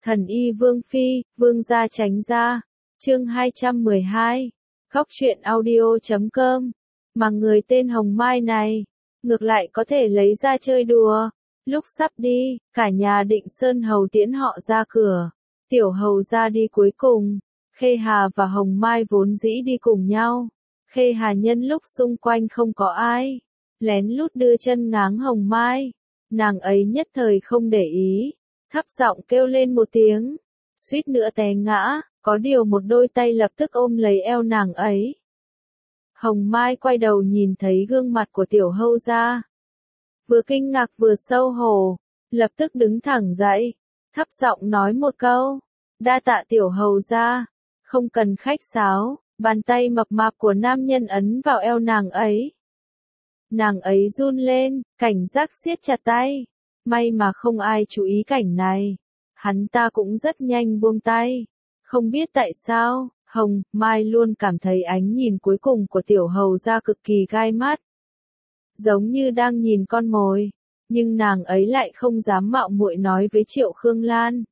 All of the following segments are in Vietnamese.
Thần y Vương Phi, Vương gia tránh ra. Chương 212. Góc truyện audio.com. Mà người tên Hồng Mai này, ngược lại có thể lấy ra chơi đùa. Lúc sắp đi, cả nhà Định Sơn Hầu tiễn họ ra cửa. Tiểu Hầu ra đi cuối cùng. Khê Hà và Hồng Mai vốn dĩ đi cùng nhau. Khê Hà nhân lúc xung quanh không có ai, lén lút đưa chân ngáng Hồng Mai. Nàng ấy nhất thời không để ý, thấp giọng kêu lên một tiếng, suýt nữa té ngã, có điều một đôi tay lập tức ôm lấy eo nàng ấy. Hồng Mai quay đầu nhìn thấy gương mặt của Tiểu Hầu gia, vừa kinh ngạc vừa xấu hổ, lập tức đứng thẳng dậy, thấp giọng nói một câu, đa tạ Tiểu Hầu gia, không cần khách sáo. Bàn tay mập mạp của nam nhân ấn vào eo nàng ấy. Nàng ấy run lên, cảnh giác siết chặt tay. May mà không ai chú ý cảnh này. Hắn ta cũng rất nhanh buông tay. Không biết tại sao, Hồng Mai luôn cảm thấy ánh nhìn cuối cùng của Tiểu Hầu gia cực kỳ gai mắt. Giống như đang nhìn con mồi. Nhưng nàng ấy lại không dám mạo muội nói với Triệu Khương Lan.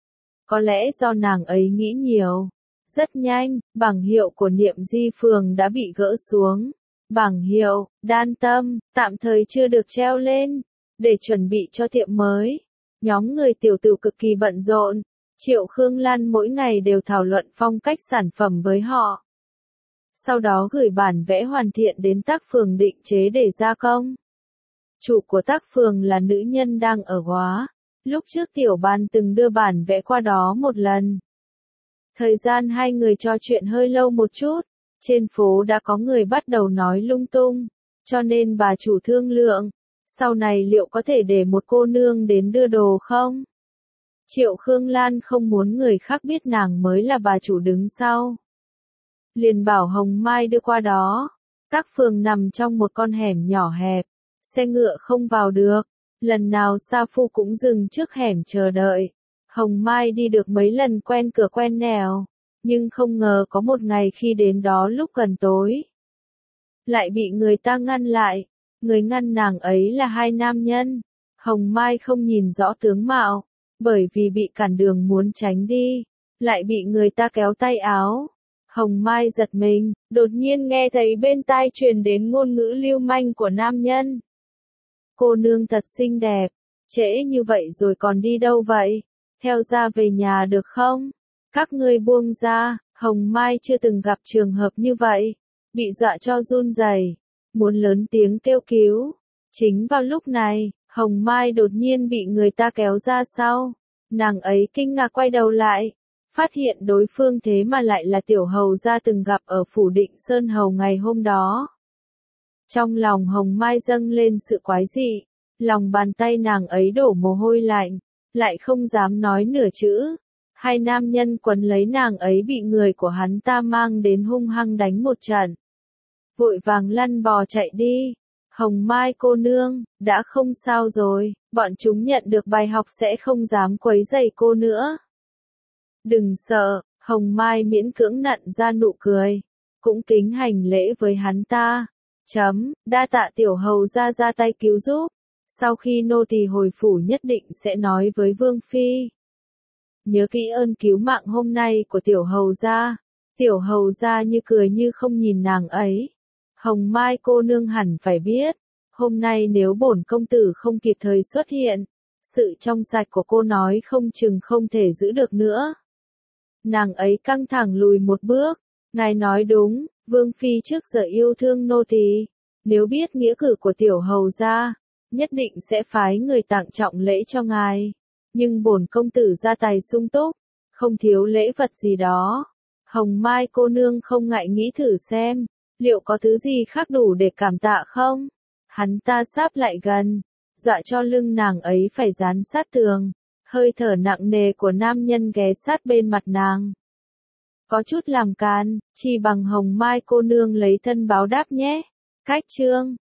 Có lẽ do nàng ấy nghĩ nhiều. Rất nhanh, bảng hiệu của Niệm Di Phường đã bị gỡ xuống. Bảng hiệu, Đan Tâm, tạm thời chưa được treo lên, để chuẩn bị cho tiệm mới. Nhóm người tiểu tử cực kỳ bận rộn. Triệu Khương Lan mỗi ngày đều thảo luận phong cách sản phẩm với họ. Sau đó gửi bản vẽ hoàn thiện đến tác phường định chế để gia công. Chủ của tác phường là nữ nhân đang ở Góa. Lúc trước Tiểu Ban từng đưa bản vẽ qua đó một lần. Thời gian hai người trò chuyện hơi lâu một chút, trên phố đã có người bắt đầu nói lung tung, cho nên bà chủ thương lượng, sau này liệu có thể để một cô nương đến đưa đồ không? Triệu Khương Lan không muốn người khác biết nàng mới là bà chủ đứng sau. Liền bảo Hồng Mai đưa qua đó, tác phường nằm trong một con hẻm nhỏ hẹp, xe ngựa không vào được, lần nào Sa Phu cũng dừng trước hẻm chờ đợi. Hồng Mai đi được mấy lần quen cửa quen nẻo, nhưng không ngờ có một ngày khi đến đó lúc gần tối, lại bị người ta ngăn lại. Người ngăn nàng ấy là hai nam nhân. Hồng Mai không nhìn rõ tướng mạo, bởi vì bị cản đường muốn tránh đi, lại bị người ta kéo tay áo. Hồng Mai giật mình, đột nhiên nghe thấy bên tai truyền đến ngôn ngữ lưu manh của nam nhân. Cô nương thật xinh đẹp, trễ như vậy rồi còn đi đâu vậy? Theo ra về nhà được không? Các ngươi buông ra. Hồng Mai chưa từng gặp trường hợp như vậy, bị dọa cho run rẩy, muốn lớn tiếng kêu cứu. Chính vào lúc này, Hồng Mai đột nhiên bị người ta kéo ra sau. Nàng ấy kinh ngạc quay đầu lại, phát hiện đối phương thế mà lại là Tiểu Hầu gia từng gặp ở phủ Định Sơn Hầu ngày hôm đó. Trong lòng Hồng Mai dâng lên sự quái dị, lòng bàn tay nàng ấy đổ mồ hôi lạnh. Lại không dám nói nửa chữ. Hai nam nhân quấn lấy nàng ấy bị người của hắn ta mang đến hung hăng đánh một trận. Vội vàng lăn bò chạy đi. Hồng Mai cô nương, đã không sao rồi, bọn chúng nhận được bài học sẽ không dám quấy rầy cô nữa. Đừng sợ, Hồng Mai miễn cưỡng nặn ra nụ cười, cũng kính hành lễ với hắn ta. Đa tạ Tiểu Hầu ra tay cứu giúp. Sau khi nô tỳ hồi phủ nhất định sẽ nói với Vương Phi. Nhớ kỹ ơn cứu mạng hôm nay của Tiểu Hầu gia. Tiểu Hầu gia như cười như không nhìn nàng ấy. Hồng Mai cô nương hẳn phải biết, hôm nay nếu bổn công tử không kịp thời xuất hiện, sự trong sạch của cô nói không chừng không thể giữ được nữa. Nàng ấy căng thẳng lùi một bước, ngài nói đúng, Vương Phi trước giờ yêu thương nô tỳ, nếu biết nghĩa cử của Tiểu Hầu gia, nhất định sẽ phái người tặng trọng lễ cho ngài. Nhưng bổn công tử gia tài sung túc, không thiếu lễ vật gì đó. Hồng Mai cô nương không ngại nghĩ thử xem, liệu có thứ gì khác đủ để cảm tạ không? Hắn ta sáp lại gần, dọa cho lưng nàng ấy phải dán sát tường. Hơi thở nặng nề của nam nhân ghé sát bên mặt nàng. Có chút làm càn, chỉ bằng Hồng Mai cô nương lấy thân báo đáp nhé. Cách chương